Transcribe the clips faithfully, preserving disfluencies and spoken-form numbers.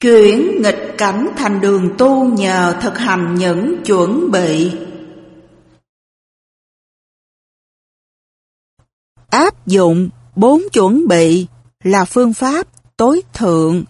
Chuyển nghịch cảnh thành đường tu nhờ thực hành những chuẩn bị. Áp dụng bốn chuẩn bị là phương pháp tối thượng.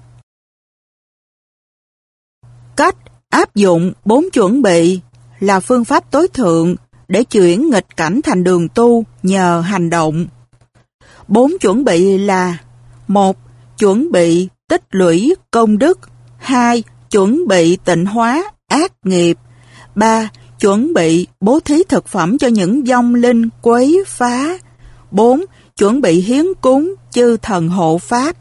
Cách áp dụng bốn chuẩn bị là phương pháp tối thượng để chuyển nghịch cảnh thành đường tu nhờ hành động. Bốn chuẩn bị là: một. Chuẩn bị tích lũy công đức. Hai. Chuẩn bị tịnh hóa ác nghiệp. Ba. Chuẩn bị bố thí thực phẩm cho những vong linh quấy phá. Bốn. Chuẩn bị hiến cúng chư thần hộ pháp.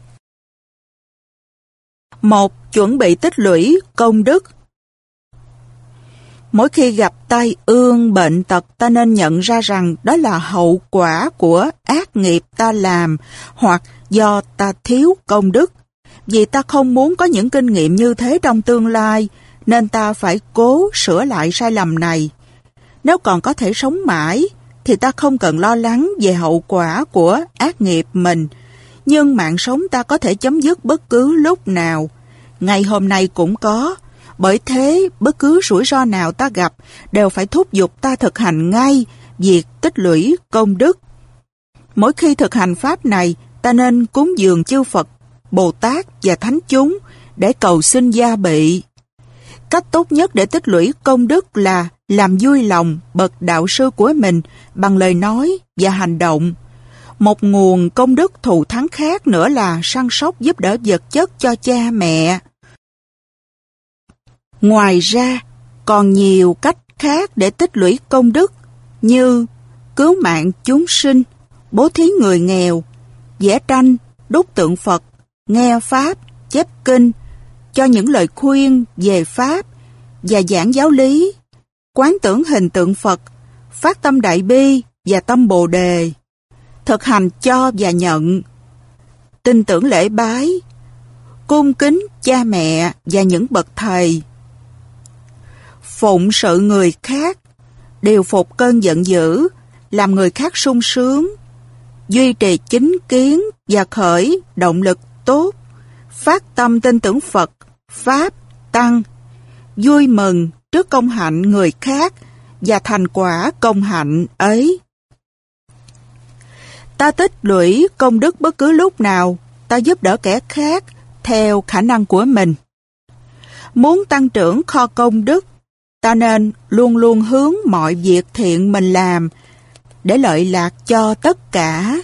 Một. Chuẩn bị tích lũy công đức. Mỗi khi gặp tai ương bệnh tật, ta nên nhận ra rằng đó là hậu quả của ác nghiệp ta làm hoặc do ta thiếu công đức. Vì ta không muốn có những kinh nghiệm như thế trong tương lai, nên ta phải cố sửa lại sai lầm này. Nếu còn có thể sống mãi, thì ta không cần lo lắng về hậu quả của ác nghiệp mình. Nhưng mạng sống ta có thể chấm dứt bất cứ lúc nào. Ngày hôm nay cũng có. Bởi thế, bất cứ rủi ro nào ta gặp đều phải thúc giục ta thực hành ngay việc tích lũy công đức. Mỗi khi thực hành pháp này, ta nên cúng dường chư Phật, Bồ Tát và Thánh chúng để cầu xin gia bị. Cách tốt nhất để tích lũy công đức là làm vui lòng bậc đạo sư của mình bằng lời nói và hành động. Một nguồn công đức thù thắng khác nữa là săn sóc giúp đỡ vật chất cho cha mẹ. Ngoài ra, còn nhiều cách khác để tích lũy công đức như cứu mạng chúng sinh, bố thí người nghèo, vẽ tranh, đúc tượng Phật, nghe Pháp, chép kinh, cho những lời khuyên về Pháp và giảng giáo lý, quán tưởng hình tượng Phật, phát tâm đại bi và tâm Bồ Đề, thực hành cho và nhận, tin tưởng lễ bái, cung kính cha mẹ và những bậc thầy, phụng sự người khác, điều phục cơn giận dữ, làm người khác sung sướng, duy trì chính kiến và khởi động lực tốt, phát tâm tin tưởng Phật, Pháp, Tăng, vui mừng trước công hạnh người khác và thành quả công hạnh ấy. Ta tích lũy công đức bất cứ lúc nào, ta giúp đỡ kẻ khác theo khả năng của mình. Muốn tăng trưởng kho công đức, ta nên luôn luôn hướng mọi việc thiện mình làm để lợi lạc cho tất cả.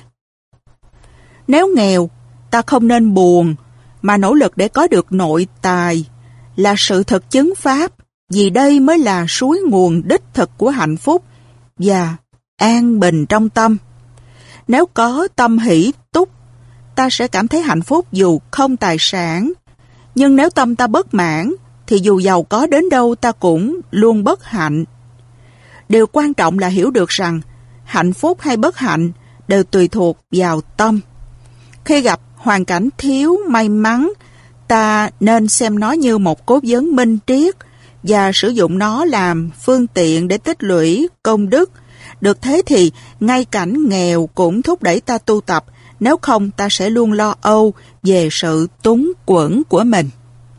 Nếu nghèo, ta không nên buồn, mà nỗ lực để có được nội tài, là sự thực chứng Pháp, vì đây mới là suối nguồn đích thực của hạnh phúc và an bình trong tâm. Nếu có tâm hỷ túc, ta sẽ cảm thấy hạnh phúc dù không tài sản. Nhưng nếu tâm ta bất mãn, thì dù giàu có đến đâu ta cũng luôn bất hạnh. Điều quan trọng là hiểu được rằng hạnh phúc hay bất hạnh đều tùy thuộc vào tâm. Khi gặp hoàn cảnh thiếu may mắn, ta nên xem nó như một cố vấn minh triết và sử dụng nó làm phương tiện để tích lũy công đức. Được thế thì ngay cảnh nghèo cũng thúc đẩy ta tu tập, nếu không ta sẽ luôn lo âu về sự túng quẫn của mình.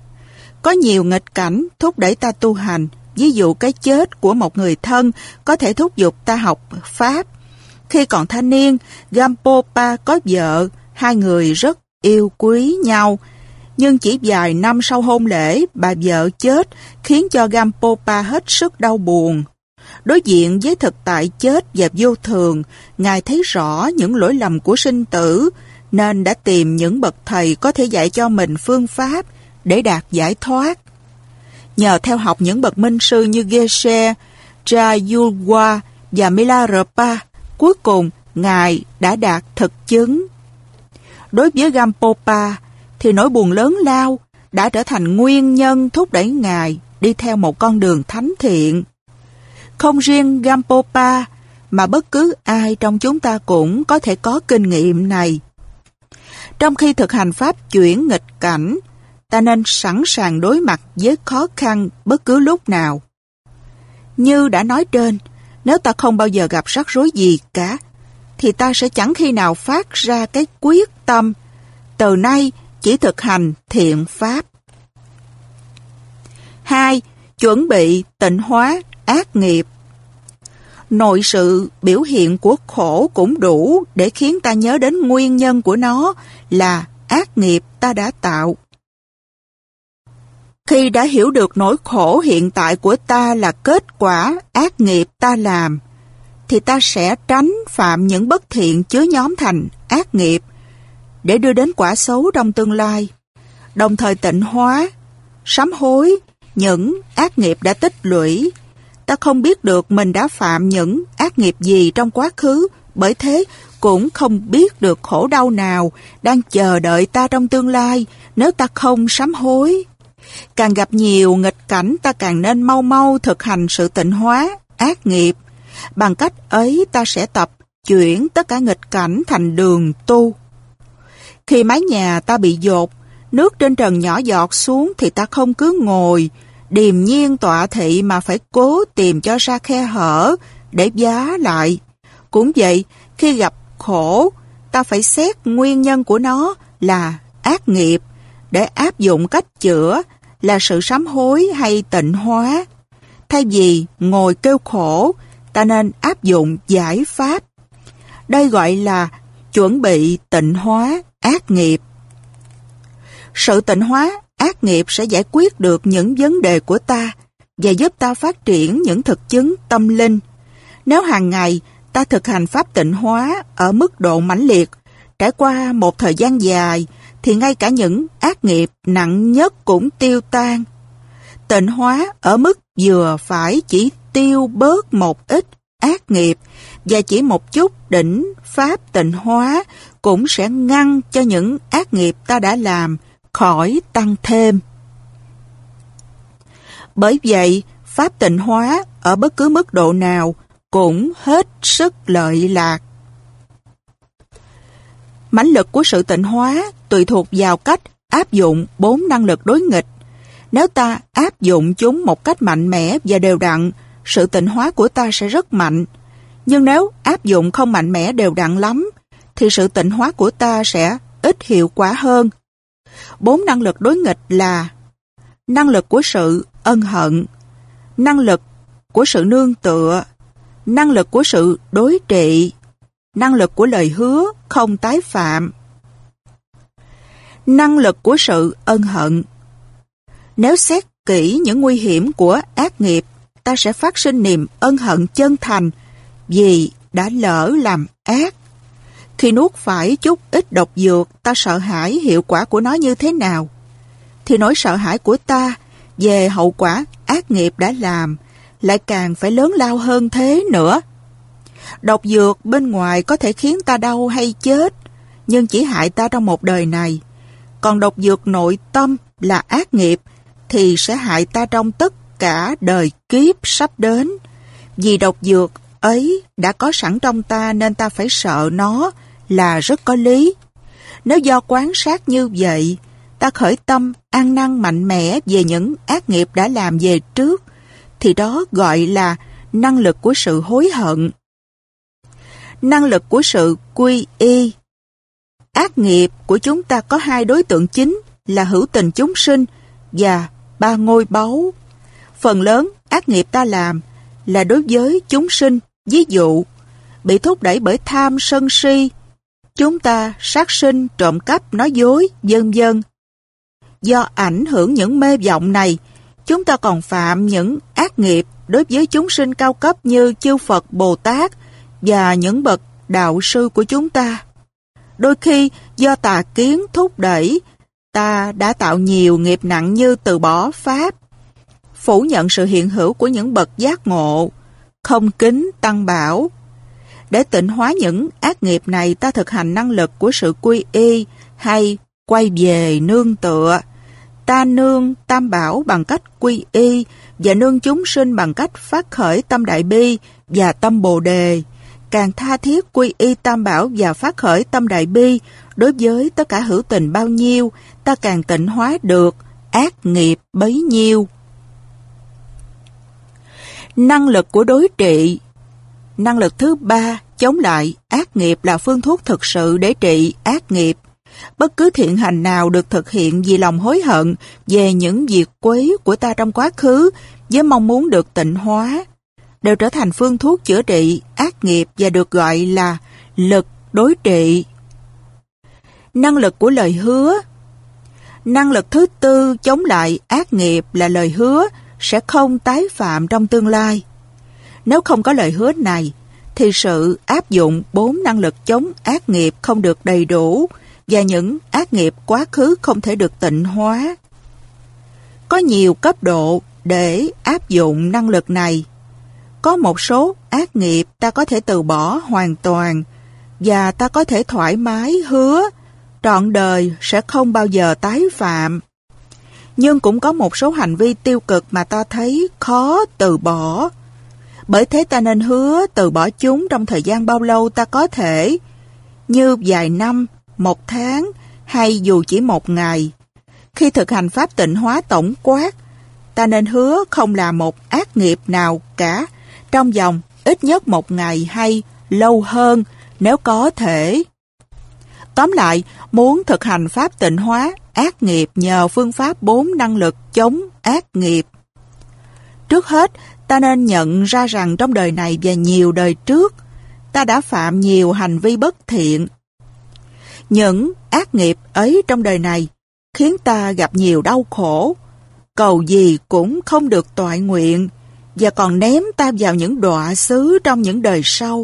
Có nhiều nghịch cảnh thúc đẩy ta tu hành, ví dụ cái chết của một người thân có thể thúc giục ta học Pháp. Khi còn thanh niên, Gampopa có vợ, hai người rất yêu quý nhau. Nhưng chỉ vài năm sau hôn lễ, bà vợ chết khiến cho Gampopa hết sức đau buồn. Đối diện với thực tại chết và vô thường, Ngài thấy rõ những lỗi lầm của sinh tử, nên đã tìm những bậc thầy có thể dạy cho mình phương pháp để đạt giải thoát. Nhờ theo học những bậc minh sư như Geshe, Trayulwa và Milarepa, cuối cùng Ngài đã đạt thực chứng. Đối với Gampopa, thì nỗi buồn lớn lao đã trở thành nguyên nhân thúc đẩy Ngài đi theo một con đường thánh thiện. Không riêng Gampopa, mà bất cứ ai trong chúng ta cũng có thể có kinh nghiệm này. Trong khi thực hành pháp chuyển nghịch cảnh, ta nên sẵn sàng đối mặt với khó khăn bất cứ lúc nào. Như đã nói trên, nếu ta không bao giờ gặp rắc rối gì cả, thì ta sẽ chẳng khi nào phát ra cái quyết tâm, từ nay chỉ thực hành thiện pháp. Hai, chuẩn bị tịnh hóa ác nghiệp. Nội sự biểu hiện của khổ cũng đủ để khiến ta nhớ đến nguyên nhân của nó là ác nghiệp ta đã tạo. Khi đã hiểu được nỗi khổ hiện tại của ta là kết quả ác nghiệp ta làm, thì ta sẽ tránh phạm những bất thiện chứa nhóm thành ác nghiệp để đưa đến quả xấu trong tương lai, đồng thời tịnh hóa, sám hối những ác nghiệp đã tích lũy. Ta không biết được mình đã phạm những ác nghiệp gì trong quá khứ, bởi thế cũng không biết được khổ đau nào đang chờ đợi ta trong tương lai nếu ta không sám hối. Càng gặp nhiều nghịch cảnh, ta càng nên mau mau thực hành sự tịnh hóa ác nghiệp. Bằng cách ấy ta sẽ tập chuyển tất cả nghịch cảnh thành đường tu. Khi mái nhà ta bị dột, nước trên trần nhỏ giọt xuống thì ta không cứ ngồi điềm nhiên tọa thị mà phải cố tìm cho ra khe hở để vá lại. Cũng vậy, khi gặp khổ, ta phải xét nguyên nhân của nó là ác nghiệp để áp dụng cách chữa là sự sám hối hay tịnh hóa. Thay vì ngồi kêu khổ, ta nên áp dụng giải pháp. Đây gọi là chuẩn bị tịnh hóa ác nghiệp. Sự tịnh hóa ác nghiệp sẽ giải quyết được những vấn đề của ta và giúp ta phát triển những thực chứng tâm linh. Nếu hàng ngày ta thực hành pháp tịnh hóa ở mức độ mãnh liệt, trải qua một thời gian dài, thì ngay cả những ác nghiệp nặng nhất cũng tiêu tan. Tịnh hóa ở mức vừa phải chỉ tiêu bớt một ít ác nghiệp, và chỉ một chút đỉnh pháp tịnh hóa cũng sẽ ngăn cho những ác nghiệp ta đã làm khỏi tăng thêm. Bởi vậy, pháp tịnh hóa ở bất cứ mức độ nào cũng hết sức lợi lạc. Mãnh lực của sự tịnh hóa tùy thuộc vào cách áp dụng bốn năng lực đối nghịch. Nếu ta áp dụng chúng một cách mạnh mẽ và đều đặn, sự tịnh hóa của ta sẽ rất mạnh. Nhưng nếu áp dụng không mạnh mẽ đều đặn lắm, thì sự tịnh hóa của ta sẽ ít hiệu quả hơn. Bốn năng lực đối nghịch là năng lực của sự ân hận, năng lực của sự nương tựa, năng lực của sự đối trị, năng lực của lời hứa không tái phạm. Năng lực của sự ân hận. Nếu xét kỹ những nguy hiểm của ác nghiệp, ta sẽ phát sinh niềm ân hận chân thành vì đã lỡ làm ác. Khi nuốt phải chút ít độc dược, ta sợ hãi hiệu quả của nó như thế nào, thì nỗi sợ hãi của ta về hậu quả ác nghiệp đã làm lại càng phải lớn lao hơn thế nữa. Độc dược bên ngoài có thể khiến ta đau hay chết, nhưng chỉ hại ta trong một đời này. Còn độc dược nội tâm là ác nghiệp thì sẽ hại ta trong tất cả đời kiếp sắp đến. Vì độc dược ấy đã có sẵn trong ta nên ta phải sợ nó là rất có lý. Nếu do quan sát như vậy, ta khởi tâm ăn năn mạnh mẽ về những ác nghiệp đã làm về trước, thì đó gọi là năng lực của sự hối hận. Năng lực của sự quy y. Ác nghiệp của chúng ta có hai đối tượng chính là hữu tình chúng sinh và ba ngôi báu. Phần lớn ác nghiệp ta làm là đối với chúng sinh, ví dụ bị thúc đẩy bởi tham sân si, chúng ta sát sinh, trộm cắp, nói dối, vân vân. Do ảnh hưởng những mê vọng này, chúng ta còn phạm những ác nghiệp đối với chúng sinh cao cấp như chư Phật, Bồ Tát và những bậc đạo sư của chúng ta. Đôi khi do tà kiến thúc đẩy, ta đã tạo nhiều nghiệp nặng như từ bỏ Pháp, phủ nhận sự hiện hữu của những bậc giác ngộ, không kính Tăng Bảo. Để tịnh hóa những ác nghiệp này, ta thực hành năng lực của sự quy y hay quay về nương tựa. Ta nương Tam Bảo bằng cách quy y và nương chúng sinh bằng cách phát khởi tâm đại bi và tâm bồ đề. Càng tha thiết quy y Tam Bảo và phát khởi tâm đại bi đối với tất cả hữu tình bao nhiêu, ta càng tịnh hóa được ác nghiệp bấy nhiêu. Năng lực của đối trị. Năng lực thứ ba, chống lại ác nghiệp là phương thuốc thực sự để trị ác nghiệp. Bất cứ thiện hành nào được thực hiện vì lòng hối hận về những việc quấy của ta trong quá khứ với mong muốn được tịnh hóa, đều trở thành phương thuốc chữa trị ác nghiệp và được gọi là lực đối trị. Năng lực của lời hứa. Năng lực thứ tư chống lại ác nghiệp là lời hứa sẽ không tái phạm trong tương lai. Nếu không có lời hứa này, thì sự áp dụng bốn năng lực chống ác nghiệp không được đầy đủ và những ác nghiệp quá khứ không thể được tịnh hóa. Có nhiều cấp độ để áp dụng năng lực này. Có một số ác nghiệp ta có thể từ bỏ hoàn toàn và ta có thể thoải mái hứa trọn đời sẽ không bao giờ tái phạm. Nhưng cũng có một số hành vi tiêu cực mà ta thấy khó từ bỏ. Bởi thế ta nên hứa từ bỏ chúng trong thời gian bao lâu ta có thể, như vài năm, một tháng hay dù chỉ một ngày. Khi thực hành pháp tịnh hóa tổng quát, ta nên hứa không làm một ác nghiệp nào cả trong vòng ít nhất một ngày hay lâu hơn nếu có thể. Tóm lại, muốn thực hành pháp tịnh hóa ác nghiệp nhờ phương pháp bốn năng lực chống ác nghiệp. Trước hết, ta nên nhận ra rằng trong đời này và nhiều đời trước, ta đã phạm nhiều hành vi bất thiện. Những ác nghiệp ấy trong đời này khiến ta gặp nhiều đau khổ, cầu gì cũng không được toại nguyện và còn ném ta vào những đọa xứ trong những đời sau.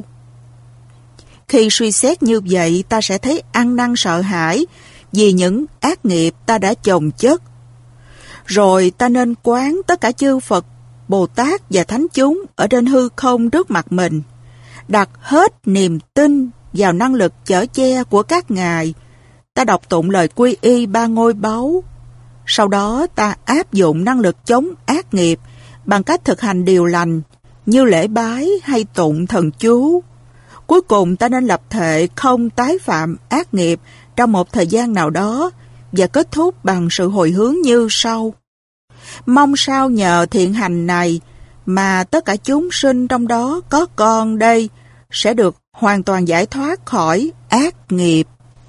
Khi suy xét như vậy, ta sẽ thấy ăn năn sợ hãi vì những ác nghiệp ta đã chồng chất. Rồi ta nên quán tất cả chư Phật, Bồ Tát và Thánh chúng ở trên hư không trước mặt mình, đặt hết niềm tin vào năng lực chở che của các ngài. Ta đọc tụng lời quy y ba ngôi báu. Sau đó ta áp dụng năng lực chống ác nghiệp bằng cách thực hành điều lành như lễ bái hay tụng thần chú. Cuối cùng ta nên lập thệ không tái phạm ác nghiệp trong một thời gian nào đó và kết thúc bằng sự hồi hướng như sau. Mong sao nhờ thiện hành này mà tất cả chúng sinh trong đó có con đây sẽ được hoàn toàn giải thoát khỏi ác nghiệp.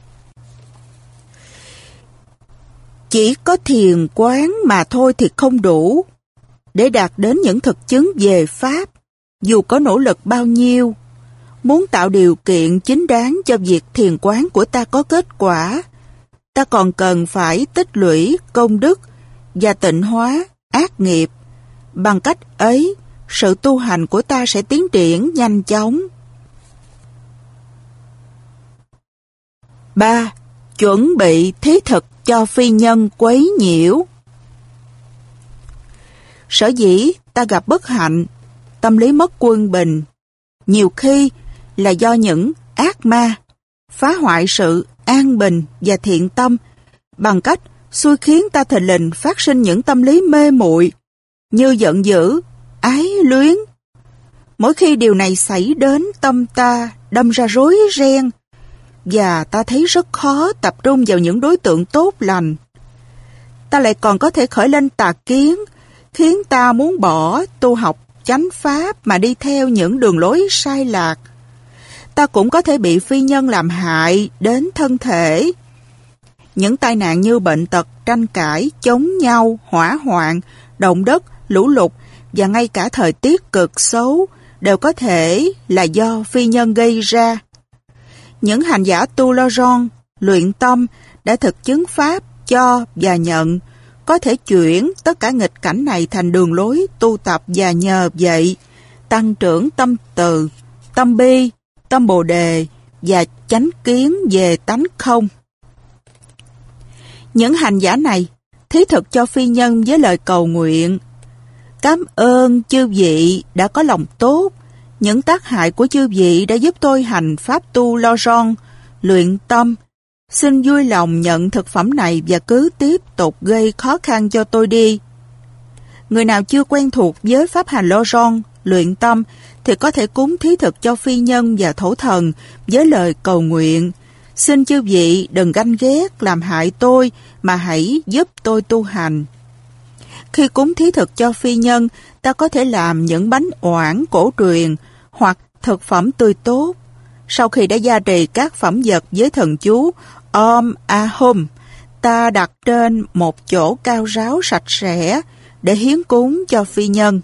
Chỉ có thiền quán mà thôi thì không đủ. Để đạt đến những thực chứng về Pháp, dù có nỗ lực bao nhiêu, muốn tạo điều kiện chính đáng cho việc thiền quán của ta có kết quả, ta còn cần phải tích lũy công đức và tịnh hóa ác nghiệp. Bằng cách ấy, sự tu hành của ta sẽ tiến triển nhanh chóng. ba. Chuẩn bị thí thực cho phi nhân quấy nhiễu. Sở dĩ ta gặp bất hạnh, tâm lý mất quân bình, nhiều khi là do những ác ma phá hoại sự an bình và thiện tâm bằng cách xui khiến ta thình lình phát sinh những tâm lý mê muội như giận dữ, ái luyến. Mỗi khi điều này xảy đến, tâm ta đâm ra rối ren và ta thấy rất khó tập trung vào những đối tượng tốt lành. Ta lại còn có thể khởi lên tà kiến, khiến ta muốn bỏ tu học chánh pháp mà đi theo những đường lối sai lạc. Ta cũng có thể bị phi nhân làm hại đến thân thể. Những tai nạn như bệnh tật, tranh cãi, chống nhau, hỏa hoạn, động đất, lũ lụt và ngay cả thời tiết cực xấu đều có thể là do phi nhân gây ra. Những hành giả tu lo ron, luyện tâm đã thực chứng pháp cho và nhận, có thể chuyển tất cả nghịch cảnh này thành đường lối tu tập và nhờ vậy tăng trưởng tâm từ, tâm bi, tâm bồ đề và chánh kiến về tánh không. Những hành giả này thí thực cho phi nhân với lời cầu nguyện: Cảm ơn chư vị đã có lòng tốt. Những tác hại của chư vị đã giúp tôi hành pháp tu lo ron, luyện tâm. Xin vui lòng nhận thực phẩm này và cứ tiếp tục gây khó khăn cho tôi đi. Người nào chưa quen thuộc với pháp hành lo ron, luyện tâm thì có thể cúng thí thực cho phi nhân và thổ thần với lời cầu nguyện: Xin chư vị đừng ganh ghét làm hại tôi mà hãy giúp tôi tu hành. Khi cúng thí thực cho phi nhân, ta có thể làm những bánh oản cổ truyền hoặc thực phẩm tươi tốt. Sau khi đã gia trì các phẩm vật với thần chú, Om Ahum, ta đặt trên một chỗ cao ráo sạch sẽ để hiến cúng cho phi nhân.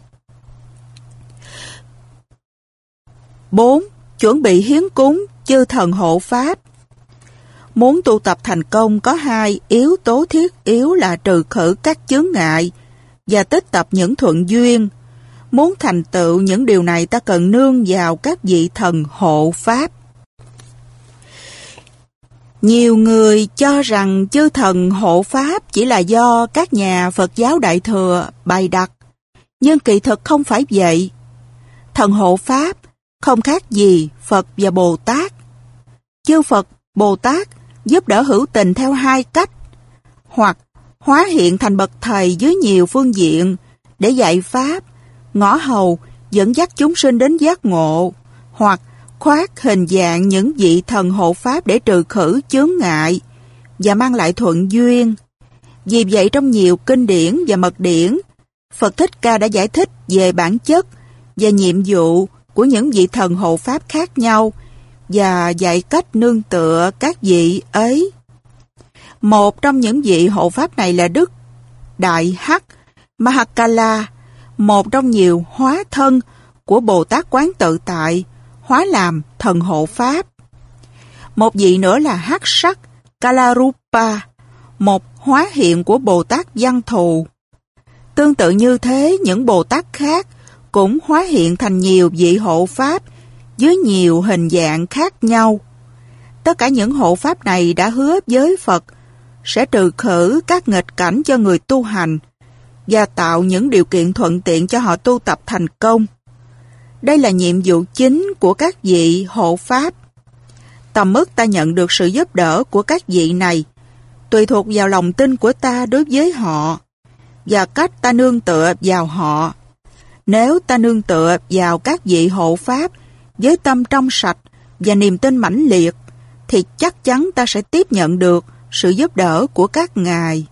bốn. Chuẩn bị hiến cúng chư thần hộ pháp. Muốn tu tập thành công có hai yếu tố thiết yếu là trừ khử các chướng ngại và tích tập những thuận duyên. Muốn thành tựu những điều này ta cần nương vào các vị thần hộ pháp. Nhiều người cho rằng chư thần hộ pháp chỉ là do các nhà Phật giáo Đại Thừa bày đặt, nhưng kỳ thực không phải vậy. Thần hộ pháp không khác gì Phật và Bồ Tát. Chư Phật, Bồ Tát giúp đỡ hữu tình theo hai cách, hoặc hóa hiện thành bậc thầy dưới nhiều phương diện để dạy pháp, ngõ hầu, dẫn dắt chúng sinh đến giác ngộ, hoặc khoác hình dạng những vị thần hộ pháp để trừ khử chướng ngại và mang lại thuận duyên. Vì vậy trong nhiều kinh điển và mật điển, Phật Thích Ca đã giải thích về bản chất và nhiệm vụ của những vị thần hộ pháp khác nhau và dạy cách nương tựa các vị ấy. Một trong những vị hộ pháp này là Đức Đại Hắc Mahakala, một trong nhiều hóa thân của Bồ Tát Quán Tự Tại, hóa làm thần hộ pháp. Một vị nữa là Hắc Sắc Kalarupa, một hóa hiện của Bồ Tát Văn Thù. Tương tự như thế, những Bồ Tát khác cũng hóa hiện thành nhiều vị hộ pháp dưới nhiều hình dạng khác nhau. Tất cả những hộ pháp này đã hứa với Phật sẽ trừ khử các nghịch cảnh cho người tu hành và tạo những điều kiện thuận tiện cho họ tu tập thành công. Đây là nhiệm vụ chính của các vị hộ pháp. Tầm mức ta nhận được sự giúp đỡ của các vị này tùy thuộc vào lòng tin của ta đối với họ và cách ta nương tựa vào họ. Nếu ta nương tựa vào các vị hộ pháp với tâm trong sạch và niềm tin mãnh liệt, thì chắc chắn ta sẽ tiếp nhận được sự giúp đỡ của các ngài.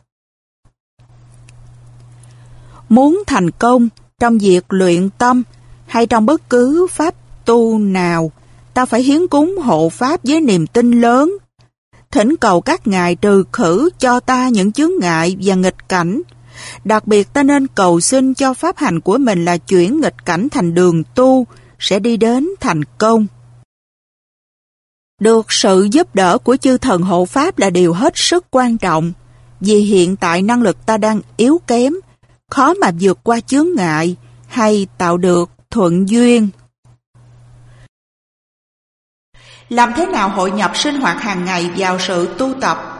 Muốn thành công trong việc luyện tâm hay trong bất cứ pháp tu nào, ta phải hiến cúng hộ pháp với niềm tin lớn, thỉnh cầu các ngài trừ khử cho ta những chướng ngại và nghịch cảnh. Đặc biệt ta nên cầu xin cho pháp hành của mình là chuyển nghịch cảnh thành đường tu, sẽ đi đến thành công. Được sự giúp đỡ của chư thần hộ pháp là điều hết sức quan trọng, vì hiện tại năng lực ta đang yếu kém, khó mà vượt qua chướng ngại hay tạo được thuận duyên. Làm thế nào hội nhập sinh hoạt hàng ngày vào sự tu tập?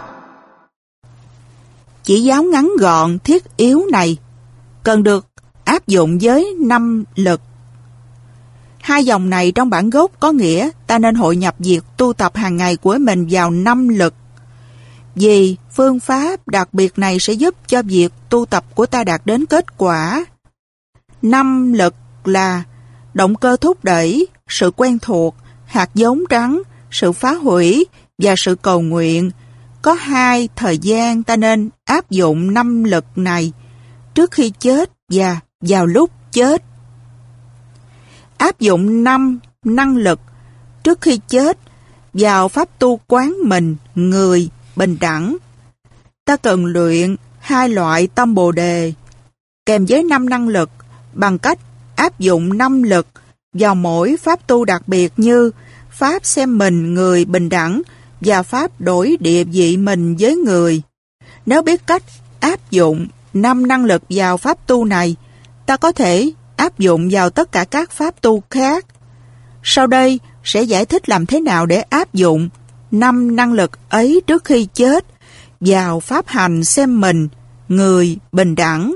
Chỉ giáo ngắn gọn thiết yếu này cần được áp dụng với năm lực. Hai dòng này trong bản gốc có nghĩa ta nên hội nhập việc tu tập hàng ngày của mình vào năm lực. Vì phương pháp đặc biệt này sẽ giúp cho việc tu tập của ta đạt đến kết quả. Năm lực là động cơ thúc đẩy, sự quen thuộc, hạt giống trắng, sự phá hủy và sự cầu nguyện. Có hai thời gian ta nên áp dụng năm lực này: trước khi chết và vào lúc chết. Áp dụng năm năng lực trước khi chết vào pháp tu quán mình, người, bình đẳng. Ta cần luyện hai loại tâm Bồ Đề kèm với năm năng lực bằng cách áp dụng năm lực vào mỗi pháp tu đặc biệt như pháp xem mình, người, bình đẳng và pháp đổi địa vị mình với người. Nếu biết cách áp dụng năm năng lực vào pháp tu này, ta có thể áp dụng vào tất cả các pháp tu khác. Sau đây sẽ giải thích làm thế nào để áp dụng năm năng lực ấy trước khi chết vào pháp hành xem mình, người, bình đẳng.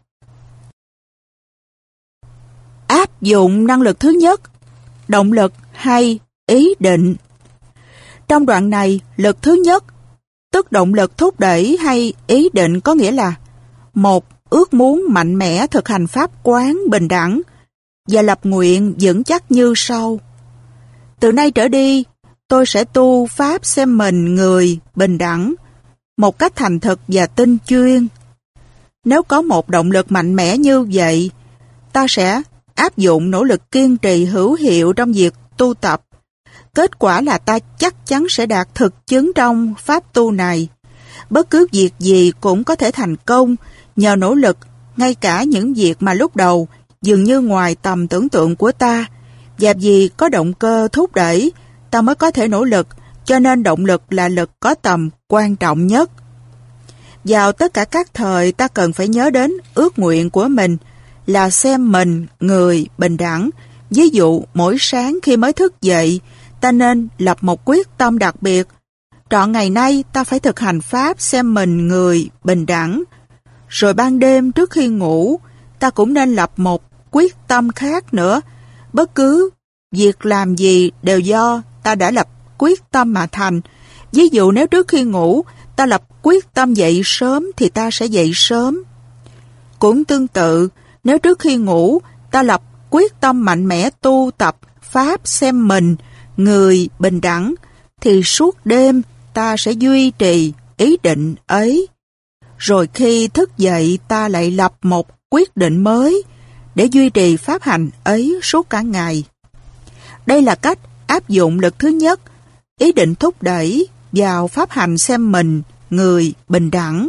Áp dụng năng lực thứ nhất, động lực hay ý định. Trong đoạn này, lực thứ nhất, tức động lực thúc đẩy hay ý định có nghĩa là: một, ước muốn mạnh mẽ thực hành pháp quán bình đẳng và lập nguyện vững chắc như sau: từ nay trở đi, tôi sẽ tu pháp xem mình, người, bình đẳng một cách thành thực và tinh chuyên. Nếu có một động lực mạnh mẽ như vậy, ta sẽ áp dụng nỗ lực kiên trì hữu hiệu trong việc tu tập. Kết quả là ta chắc chắn sẽ đạt thực chứng trong pháp tu này. Bất cứ việc gì cũng có thể thành công nhờ nỗ lực, ngay cả những việc mà lúc đầu dường như ngoài tầm tưởng tượng của ta. Và vì có động cơ thúc đẩy, ta mới có thể nỗ lực, cho nên động lực là lực có tầm quan trọng nhất. Vào tất cả các thời, ta cần phải nhớ đến ước nguyện của mình là xem mình người bình đẳng. Ví dụ, mỗi sáng khi mới thức dậy, ta nên lập một quyết tâm đặc biệt. Trọn ngày nay ta phải thực hành pháp xem mình người bình đẳng. Rồi ban đêm trước khi ngủ, ta cũng nên lập một quyết tâm khác nữa. Bất cứ việc làm gì đều do ta đã lập quyết tâm mà thành. Ví dụ nếu trước khi ngủ ta lập quyết tâm dậy sớm thì ta sẽ dậy sớm. Cũng tương tự, nếu trước khi ngủ ta lập quyết tâm mạnh mẽ tu tập pháp xem mình người bình đẳng thì suốt đêm ta sẽ duy trì ý định ấy. Rồi khi thức dậy ta lại lập một quyết định mới để duy trì pháp hành ấy suốt cả ngày. Đây là cách áp dụng lực thứ nhất, ý định thúc đẩy vào pháp hành xem mình người bình đẳng.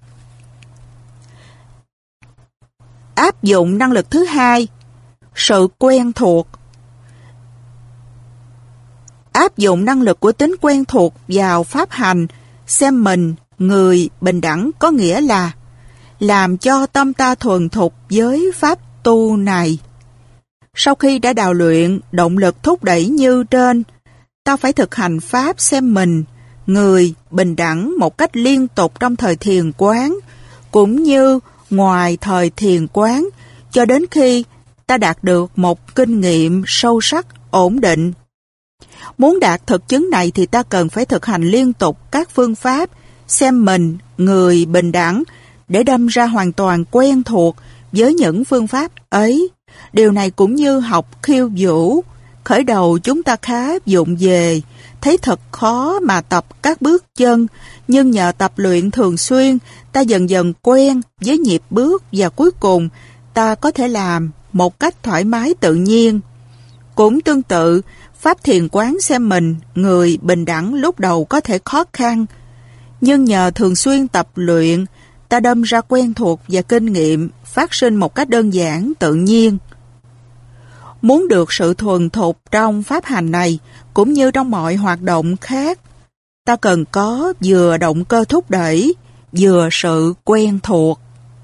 Áp dụng năng lực thứ hai, sự quen thuộc. Áp dụng năng lực của tính quen thuộc vào pháp hành xem mình người bình đẳng có nghĩa là làm cho tâm ta thuần thục với pháp tu này. Sau khi đã đào luyện động lực thúc đẩy như trên, ta phải thực hành pháp xem mình người bình đẳng một cách liên tục trong thời thiền quán cũng như ngoài thời thiền quán cho đến khi ta đạt được một kinh nghiệm sâu sắc, ổn định. Muốn đạt thực chứng này thì ta cần phải thực hành liên tục các phương pháp xem mình người bình đẳng để đâm ra hoàn toàn quen thuộc với những phương pháp ấy. Điều này cũng như học khiêu vũ. Khởi đầu chúng ta khá vụng về, thấy thật khó mà tập các bước chân, nhưng nhờ tập luyện thường xuyên, ta dần dần quen với nhịp bước và cuối cùng ta có thể làm một cách thoải mái tự nhiên. Cũng tương tự, pháp thiền quán xem mình người bình đẳng lúc đầu có thể khó khăn, nhưng nhờ thường xuyên tập luyện, ta đâm ra quen thuộc và kinh nghiệm phát sinh một cách đơn giản, tự nhiên. Muốn được sự thuần thục trong pháp hành này, cũng như trong mọi hoạt động khác, ta cần có vừa động cơ thúc đẩy, vừa sự quen thuộc.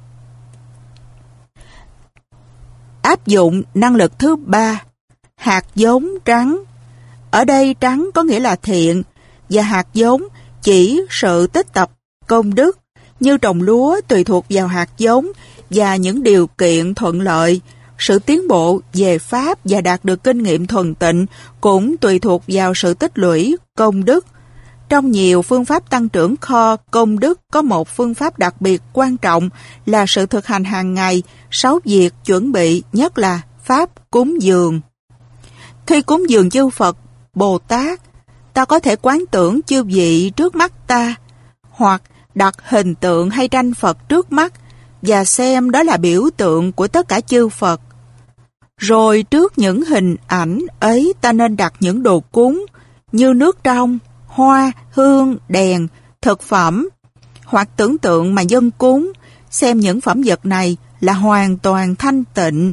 Áp dụng năng lực thứ ba, hạt giống trắng. Ở đây trắng có nghĩa là thiện, và hạt giống chỉ sự tích tập công đức. Như trồng lúa tùy thuộc vào hạt giống và những điều kiện thuận lợi, sự tiến bộ về pháp và đạt được kinh nghiệm thuần tịnh cũng tùy thuộc vào sự tích lũy công đức. Trong nhiều phương pháp tăng trưởng kho công đức có một phương pháp đặc biệt quan trọng là sự thực hành hàng ngày sáu việc chuẩn bị, nhất là pháp cúng dường. Khi cúng dường chư Phật, Bồ Tát, ta có thể quán tưởng chư vị trước mắt ta, hoặc đặt hình tượng hay tranh Phật trước mắt và xem đó là biểu tượng của tất cả chư Phật. Rồi trước những hình ảnh ấy ta nên đặt những đồ cúng như nước trong, hoa, hương, đèn, thực phẩm, hoặc tưởng tượng mà dâng cúng, xem những phẩm vật này là hoàn toàn thanh tịnh.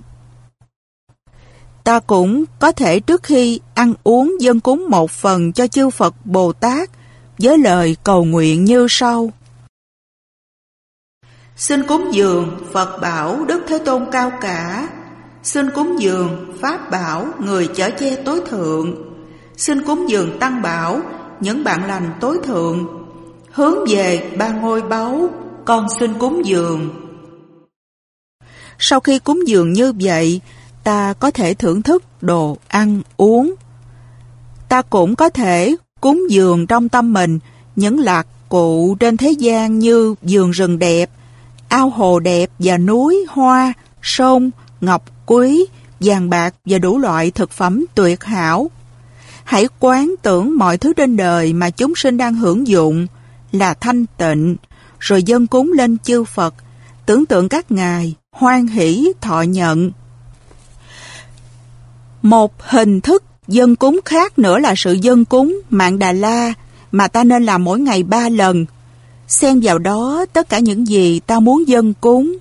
Ta cũng có thể trước khi ăn uống dâng cúng một phần cho chư Phật Bồ Tát với lời cầu nguyện như sau. Xin cúng dường Phật bảo Đức Thế Tôn cao cả. Xin cúng dường Pháp bảo người chở che tối thượng. Xin cúng dường Tăng bảo những bạn lành tối thượng. Hướng về ba ngôi báu, con xin cúng dường. Sau khi cúng dường như vậy, ta có thể thưởng thức đồ ăn uống. Ta cũng có thể cúng dường trong tâm mình những lạc cụ trên thế gian như vườn rừng đẹp, ao hồ đẹp và núi, hoa, sông, ngọc quý, vàng bạc và đủ loại thực phẩm tuyệt hảo. Hãy quán tưởng mọi thứ trên đời mà chúng sinh đang hưởng dụng là thanh tịnh, rồi dâng cúng lên chư Phật, tưởng tượng các ngài hoan hỷ thọ nhận. Một hình thức Dâng cúng khác nữa là sự dâng cúng Mạn Đà La mà ta nên làm mỗi ngày ba lần. Xen vào đó tất cả những gì ta muốn dâng cúng.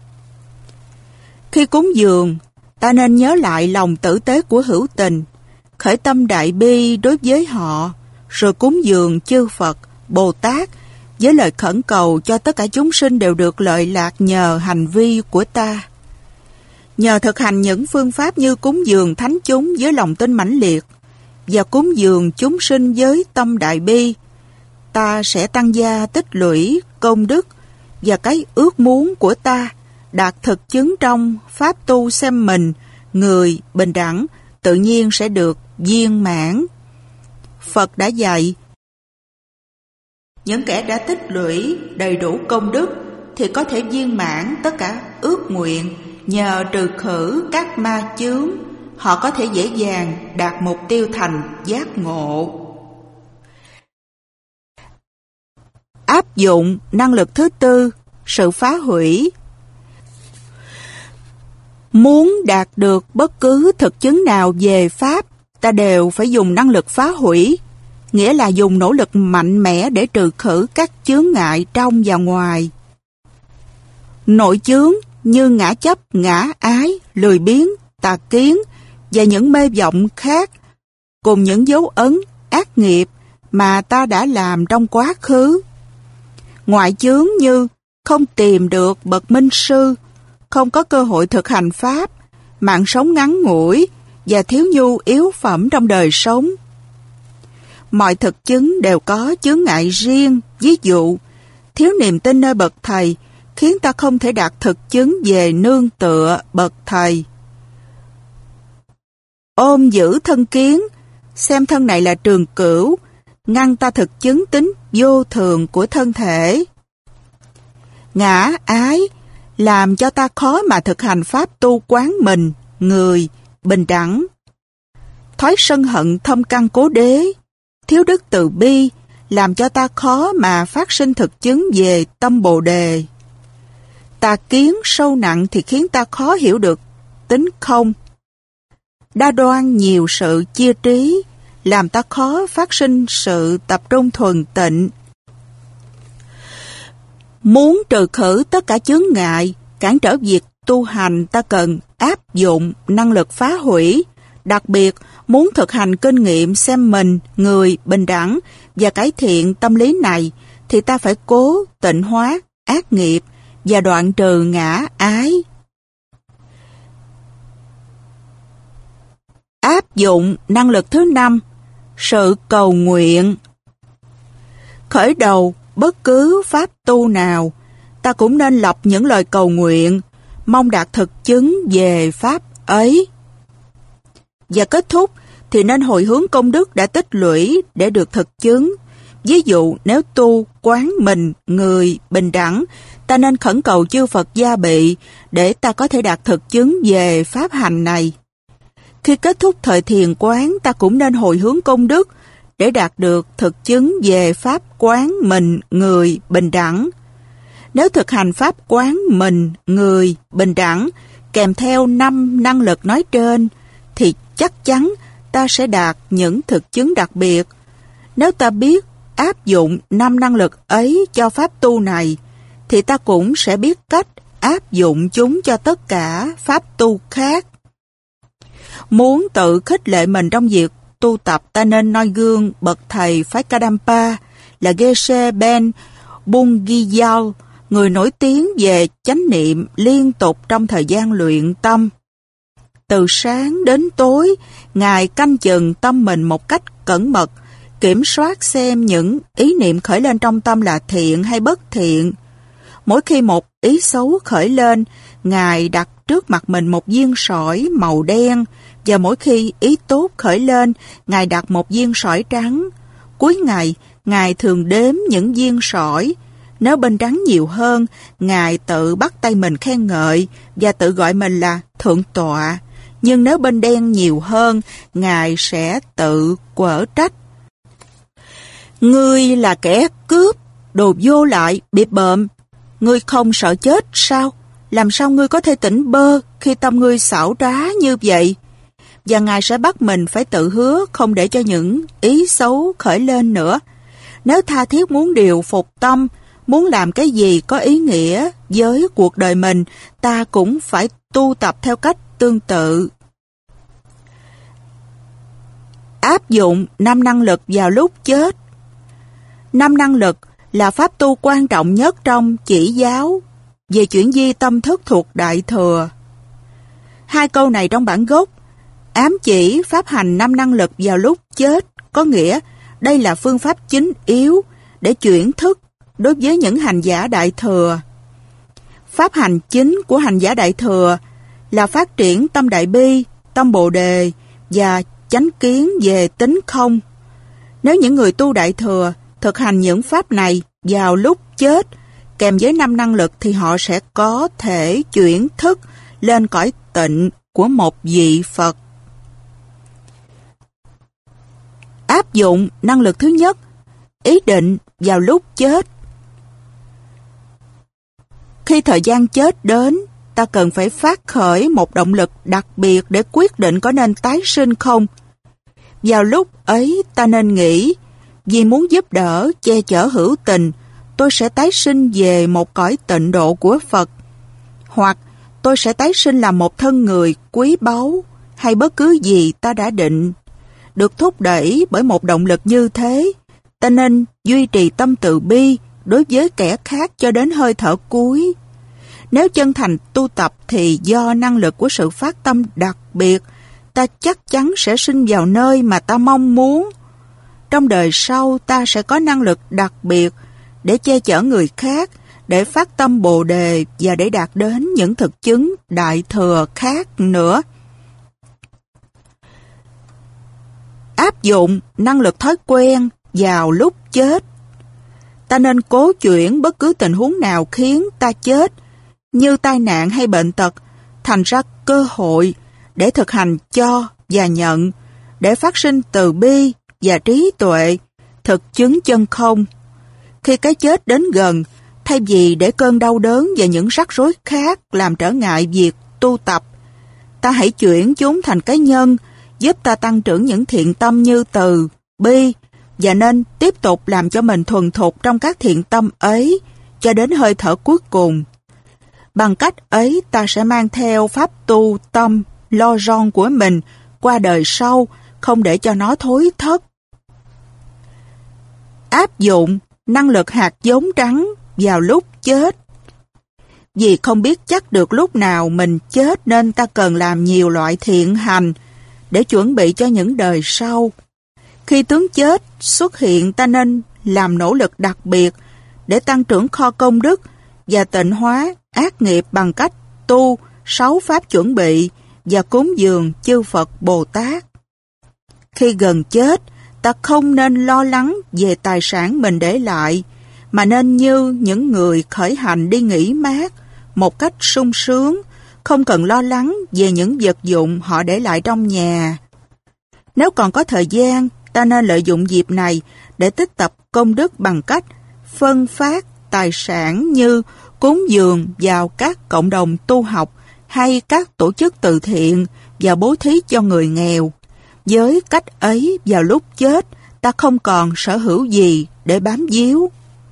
Khi cúng dường, ta nên nhớ lại lòng tử tế của hữu tình, khởi tâm đại bi đối với họ, rồi cúng dường chư Phật, Bồ Tát với lời khẩn cầu cho tất cả chúng sinh đều được lợi lạc nhờ hành vi của ta. Nhờ thực hành những phương pháp như cúng dường thánh chúng với lòng tin mãnh liệt và cúng dường chúng sinh với tâm đại bi, ta sẽ tăng gia tích lũy công đức và cái ước muốn của ta đạt thực chứng trong pháp tu xem mình, người bình đẳng, tự nhiên sẽ được viên mãn. Phật đã dạy, những kẻ đã tích lũy đầy đủ công đức thì có thể viên mãn tất cả ước nguyện. Nhờ trừ khử các ma chướng, họ có thể dễ dàng đạt mục tiêu thành giác ngộ. Áp dụng năng lực thứ tư, sự phá hủy. Muốn đạt được bất cứ thực chứng nào về Pháp, ta đều phải dùng năng lực phá hủy, nghĩa là dùng nỗ lực mạnh mẽ để trừ khử các chướng ngại trong và ngoài. Nội chướng như ngã chấp, ngã ái, lười biếng, tà kiến và những mê vọng khác, cùng những dấu ấn ác nghiệp mà ta đã làm trong quá khứ. Ngoại chướng như không tìm được bậc minh sư, không có cơ hội thực hành Pháp, mạng sống ngắn ngủi và thiếu nhu yếu phẩm trong đời sống. Mọi thực chứng đều có chướng ngại riêng, ví dụ, thiếu niềm tin nơi bậc thầy khiến ta không thể đạt thực chứng về nương tựa bậc thầy. Ôm giữ thân kiến, xem thân này là trường cửu, ngăn ta thực chứng tính vô thường của thân thể. Ngã ái làm cho ta khó mà thực hành pháp tu quán mình, người, bình đẳng. Thói sân hận thâm căn cố đế, thiếu đức từ bi làm cho ta khó mà phát sinh thực chứng về tâm Bồ Đề. Tà kiến sâu nặng thì khiến ta khó hiểu được tính không. Đa đoan nhiều sự chia trí làm ta khó phát sinh sự tập trung thuần tịnh. Muốn trừ khử tất cả chướng ngại, cản trở việc tu hành, ta cần áp dụng năng lực phá hủy. Đặc biệt, muốn thực hành kinh nghiệm xem mình, người, bình đẳng và cải thiện tâm lý này, thì ta phải cố tịnh hóa ác nghiệp và đoạn trừ ngã ái. Áp dụng năng lực thứ năm, sự cầu nguyện. Khởi đầu bất cứ pháp tu nào, ta cũng nên lập những lời cầu nguyện, mong đạt thực chứng về pháp ấy. Và kết thúc thì nên hồi hướng công đức đã tích lũy để được thực chứng. Ví dụ nếu tu quán mình, người, bình đẳng, ta nên khẩn cầu chư Phật gia bị để ta có thể đạt thực chứng về pháp hành này. Khi kết thúc thời thiền quán, ta cũng nên hồi hướng công đức để đạt được thực chứng về pháp quán mình, người, bình đẳng. Nếu thực hành pháp quán mình, người, bình đẳng kèm theo năm năng lực nói trên, thì chắc chắn ta sẽ đạt những thực chứng đặc biệt. Nếu ta biết áp dụng năm năng lực ấy cho pháp tu này, thì ta cũng sẽ biết cách áp dụng chúng cho tất cả pháp tu khác. Muốn tự khích lệ mình trong việc tu tập, ta nên noi gương bậc thầy phái Kadampa là Geshe Ben Bungiyal, người nổi tiếng về chánh niệm liên tục trong thời gian luyện tâm. Từ sáng đến tối, Ngài canh chừng tâm mình một cách cẩn mật, kiểm soát xem những ý niệm khởi lên trong tâm là thiện hay bất thiện. Mỗi khi một ý xấu khởi lên, Ngài đặt trước mặt mình một viên sỏi màu đen, và mỗi khi ý tốt khởi lên, Ngài đặt một viên sỏi trắng. Cuối ngày, Ngài thường đếm những viên sỏi. Nếu bên trắng nhiều hơn, Ngài tự bắt tay mình khen ngợi và tự gọi mình là thượng tọa. Nhưng nếu bên đen nhiều hơn, Ngài sẽ tự quở trách. Ngươi là kẻ cướp, đồ vô lại, bịp bợm. Ngươi không sợ chết sao? Làm sao ngươi có thể tỉnh bơ khi tâm ngươi xảo trá như vậy? và Ngài sẽ bắt mình phải tự hứa không để cho những ý xấu khởi lên nữa. Nếu tha thiết muốn điều phục tâm, muốn làm cái gì có ý nghĩa với cuộc đời mình, ta cũng phải tu tập theo cách tương tự. Áp dụng năm năng lực vào lúc chết. Năm năng lực là pháp tu quan trọng nhất trong chỉ giáo về chuyển di tâm thức thuộc Đại Thừa. Hai câu này trong bản gốc ám chỉ pháp hành năm năng lực vào lúc chết, có nghĩa đây là phương pháp chính yếu để chuyển thức đối với những hành giả Đại Thừa. Pháp hành chính của hành giả Đại Thừa là phát triển tâm Đại Bi, tâm Bồ Đề và chánh kiến về tính không. Nếu những người tu Đại Thừa thực hành những pháp này vào lúc chết kèm với năm năng lực thì họ sẽ có thể chuyển thức lên cõi tịnh của một vị Phật. Áp dụng năng lực thứ nhất, ý định vào lúc chết. Khi thời gian chết đến, ta cần phải phát khởi một động lực đặc biệt để quyết định có nên tái sinh không. Vào lúc ấy ta nên nghĩ, vì muốn giúp đỡ, che chở hữu tình, tôi sẽ tái sinh về một cõi tịnh độ của Phật. Hoặc tôi sẽ tái sinh làm một thân người quý báu, hay bất cứ gì ta đã định. Được thúc đẩy bởi một động lực như thế, ta nên duy trì tâm từ bi đối với kẻ khác cho đến hơi thở cuối. Nếu chân thành tu tập thì do năng lực của sự phát tâm đặc biệt, ta chắc chắn sẽ sinh vào nơi mà ta mong muốn. Trong đời sau ta sẽ có năng lực đặc biệt để che chở người khác, để phát tâm Bồ Đề và để đạt đến những thực chứng Đại Thừa khác nữa. Áp dụng năng lực thói quen vào lúc chết. Ta nên cố chuyển bất cứ tình huống nào khiến ta chết, như tai nạn hay bệnh tật, thành ra cơ hội để thực hành cho và nhận, để phát sinh từ bi và trí tuệ, thực chứng chân không. Khi cái chết đến gần, thay vì để cơn đau đớn và những rắc rối khác làm trở ngại việc tu tập, ta hãy chuyển chúng thành cái nhân giúp ta tăng trưởng những thiện tâm như từ, bi, và nên tiếp tục làm cho mình thuần thục trong các thiện tâm ấy cho đến hơi thở cuối cùng. Bằng cách ấy ta sẽ mang theo pháp tu tâm lo ron của mình qua đời sau, không để cho nó thối thất. Áp dụng năng lực hạt giống trắng vào lúc chết. Vì không biết chắc được lúc nào mình chết nên ta cần làm nhiều loại thiện hành để chuẩn bị cho những đời sau. Khi tướng chết xuất hiện, ta nên làm nỗ lực đặc biệt để tăng trưởng kho công đức và tịnh hóa ác nghiệp bằng cách tu sáu pháp chuẩn bị và cúng dường chư Phật Bồ Tát. Khi gần chết, ta không nên lo lắng về tài sản mình để lại, mà nên như những người khởi hành đi nghỉ mát một cách sung sướng, không cần lo lắng về những vật dụng họ để lại trong nhà. Nếu còn có thời gian, ta nên lợi dụng dịp này để tích tập công đức bằng cách phân phát tài sản như cúng dường vào các cộng đồng tu học hay các tổ chức từ thiện và bố thí cho người nghèo. Với cách ấy, vào lúc chết, ta không còn sở hữu gì để bám víu.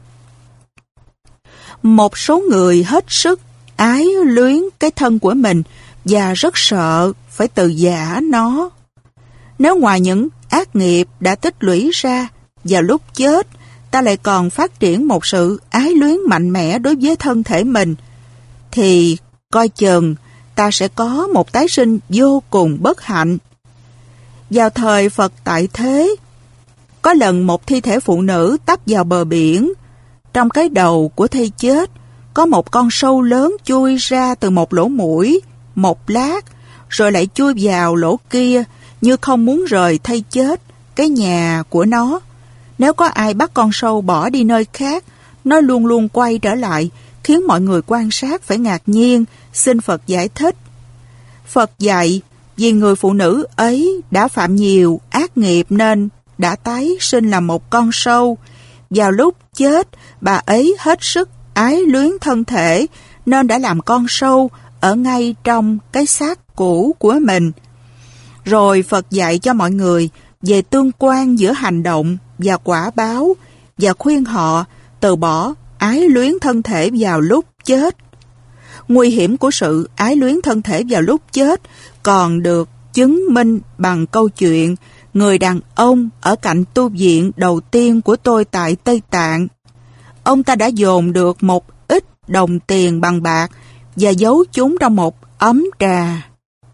Một số người hết sức ái luyến cái thân của mình và rất sợ phải từ giã nó. Nếu ngoài những ác nghiệp đã tích lũy ra, vào lúc chết, ta lại còn phát triển một sự ái luyến mạnh mẽ đối với thân thể mình, thì coi chừng ta sẽ có một tái sinh vô cùng bất hạnh. Vào thời Phật tại thế, có lần một thi thể phụ nữ tấp vào bờ biển. Trong cái đầu của thây chết, có một con sâu lớn chui ra từ một lỗ mũi, một lát, rồi lại chui vào lỗ kia như không muốn rời thây chết, cái nhà của nó. Nếu có ai bắt con sâu bỏ đi nơi khác, nó luôn luôn quay trở lại, khiến mọi người quan sát phải ngạc nhiên, xin Phật giải thích. Phật dạy, vì người phụ nữ ấy đã phạm nhiều ác nghiệp nên đã tái sinh làm một con sâu. Vào lúc chết, bà ấy hết sức ái luyến thân thể nên đã làm con sâu ở ngay trong cái xác cũ của mình. Rồi Phật dạy cho mọi người về tương quan giữa hành động và quả báo, và khuyên họ từ bỏ ái luyến thân thể vào lúc chết. Nguy hiểm của sự ái luyến thân thể vào lúc chết còn được chứng minh bằng câu chuyện người đàn ông ở cạnh tu viện đầu tiên của tôi tại Tây Tạng. Ông ta đã dồn được một ít đồng tiền bằng bạc và giấu chúng trong một ấm trà.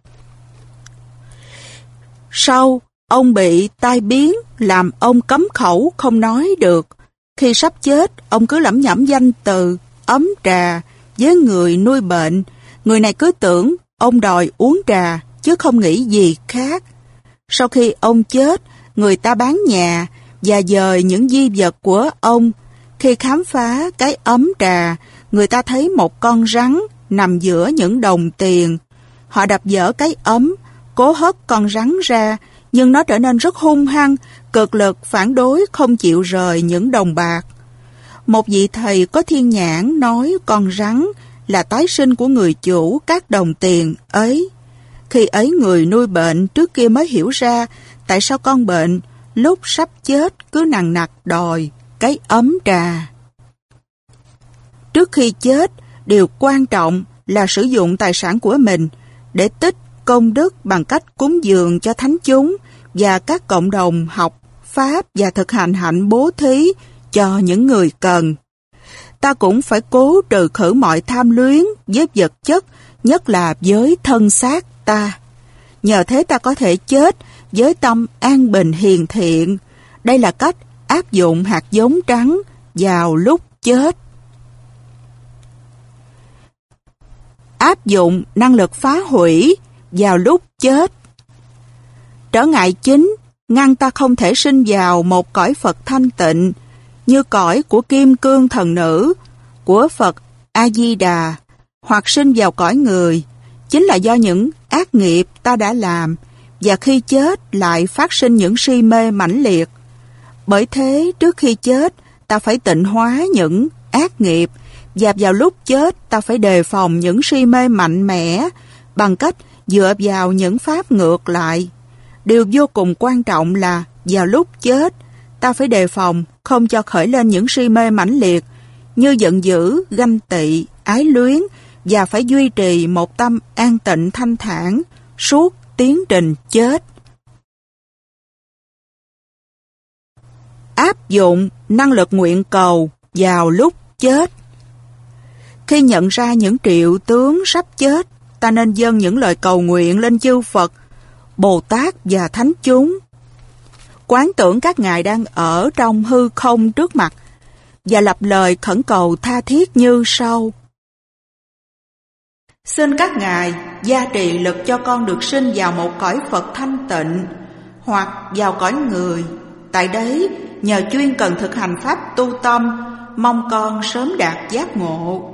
Sau, ông bị tai biến làm ông cấm khẩu không nói được. Khi sắp chết, ông cứ lẩm nhẩm danh từ ấm trà với người nuôi bệnh. Người này cứ tưởng ông đòi uống trà chứ không nghĩ gì khác. Sau khi ông chết, người ta bán nhà và dời những di vật của ông. Khi khám phá cái ấm trà, người ta thấy một con rắn nằm giữa những đồng tiền. Họ đập vỡ cái ấm, cố hất con rắn ra, nhưng nó trở nên rất hung hăng, cực lực phản đối không chịu rời những đồng bạc. Một vị thầy có thiên nhãn nói con rắn là tái sinh của người chủ các đồng tiền ấy. Khi ấy người nuôi bệnh trước kia mới hiểu ra tại sao con bệnh lúc sắp chết cứ nằng nặc đòi cái ấm trà. Trước khi chết, điều quan trọng là sử dụng tài sản của mình để tích công đức bằng cách cúng dường cho thánh chúng và các cộng đồng học pháp và thực hành hạnh bố thí cho những người cần. Ta cũng phải cố trừ khử mọi tham luyến với vật chất, nhất là với thân xác ta. Nhờ thế ta có thể chết với tâm an bình hiền thiện. Đây là cách áp dụng hạt giống trắng vào lúc chết. Áp dụng năng lực phá hủy vào lúc chết. Trở ngại chính ngăn ta không thể sinh vào một cõi Phật thanh tịnh như cõi của Kim Cương Thần Nữ, của Phật A-di-đà, hoặc sinh vào cõi người, chính là do những ác nghiệp ta đã làm, và khi chết lại phát sinh những si mê mãnh liệt. Bởi thế, trước khi chết, ta phải tịnh hóa những ác nghiệp, và vào lúc chết ta phải đề phòng những si mê mạnh mẽ bằng cách dựa vào những pháp ngược lại. Điều vô cùng quan trọng là vào lúc chết ta phải đề phòng không cho khởi lên những si mê mãnh liệt như giận dữ, ganh tị, ái luyến, và phải duy trì một tâm an tịnh thanh thản suốt tiến trình chết. Áp dụng năng lực nguyện cầu vào lúc chết. Khi nhận ra những triệu tướng sắp chết, ta nên dâng những lời cầu nguyện lên chư Phật, Bồ Tát và Thánh chúng. Quán tưởng các ngài đang ở trong hư không trước mặt và lặp lời khẩn cầu tha thiết như sau. Xin các ngài gia trì lực cho con được sinh vào một cõi Phật thanh tịnh hoặc vào cõi người. Tại đấy, nhờ chuyên cần thực hành pháp tu tâm, mong con sớm đạt giác ngộ.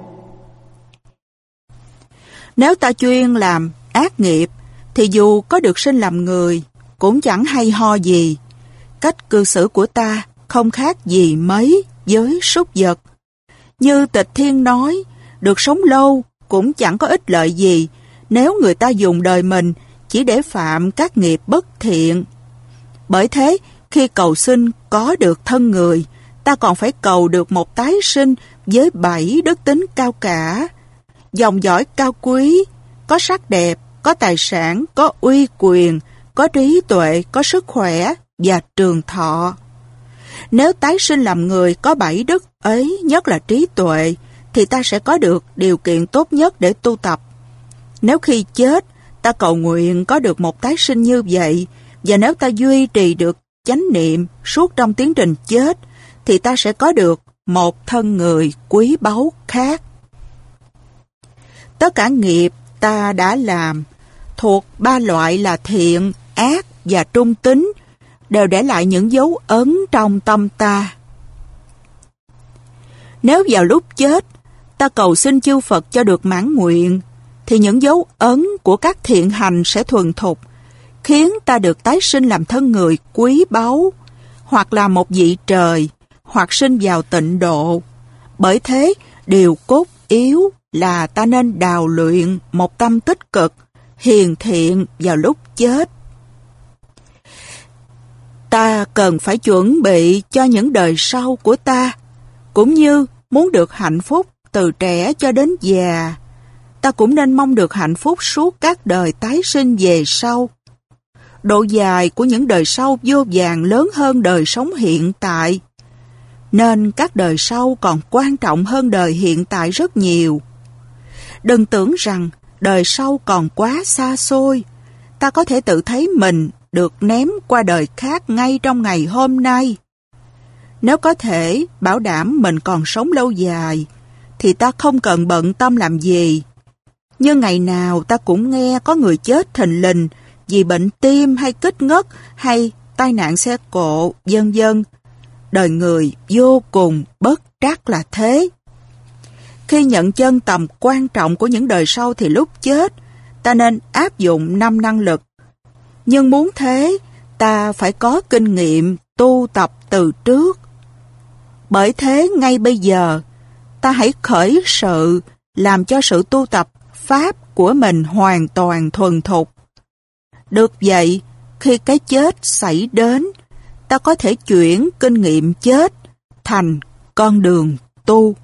Nếu ta chuyên làm ác nghiệp, thì dù có được sinh làm người, cũng chẳng hay ho gì. Cách cư xử của ta không khác gì mấy với súc vật. Như Tịch Thiên nói, được sống lâu cũng chẳng có ích lợi gì nếu người ta dùng đời mình chỉ để phạm các nghiệp bất thiện. Bởi thế, khi cầu xin có được thân người, ta còn phải cầu được một tái sinh với bảy đức tính cao cả, dòng dõi cao quý, có sắc đẹp, có tài sản, có uy quyền, có trí tuệ, có sức khỏe và trường thọ. Nếu tái sinh làm người có bảy đức ấy, nhất là trí tuệ, thì ta sẽ có được điều kiện tốt nhất để tu tập. Nếu khi chết, ta cầu nguyện có được một tái sinh như vậy, và nếu ta duy trì được chánh niệm suốt trong tiến trình chết, thì ta sẽ có được một thân người quý báu khác. Tất cả nghiệp ta đã làm, thuộc ba loại là thiện, ác và trung tín, đều để lại những dấu ấn trong tâm ta. Nếu vào lúc chết, ta cầu xin chư Phật cho được mãn nguyện, thì những dấu ấn của các thiện hành sẽ thuần thục, khiến ta được tái sinh làm thân người quý báu, hoặc là một vị trời, hoặc sinh vào tịnh độ. Bởi thế, điều cốt yếu là ta nên đào luyện một tâm tích cực, hiền thiện vào lúc chết. Ta cần phải chuẩn bị cho những đời sau của ta, cũng như muốn được hạnh phúc từ trẻ cho đến già. Ta cũng nên mong được hạnh phúc suốt các đời tái sinh về sau. Độ dài của những đời sau vô vàn lớn hơn đời sống hiện tại, nên các đời sau còn quan trọng hơn đời hiện tại rất nhiều. Đừng tưởng rằng đời sau còn quá xa xôi. Ta có thể tự thấy mình được ném qua đời khác ngay trong ngày hôm nay. Nếu có thể bảo đảm mình còn sống lâu dài, thì ta không cần bận tâm làm gì. Nhưng ngày nào ta cũng nghe có người chết thình lình vì bệnh tim hay kích ngất hay tai nạn xe cộ, vân vân. Đời người vô cùng bất trắc là thế. Khi nhận chân tầm quan trọng của những đời sau thì lúc chết, ta nên áp dụng năm năng lực. Nhưng muốn thế, ta phải có kinh nghiệm tu tập từ trước. Bởi thế ngay bây giờ, ta hãy khởi sự làm cho sự tu tập pháp của mình hoàn toàn thuần thục. Được vậy, khi cái chết xảy đến, ta có thể chuyển kinh nghiệm chết thành con đường tu.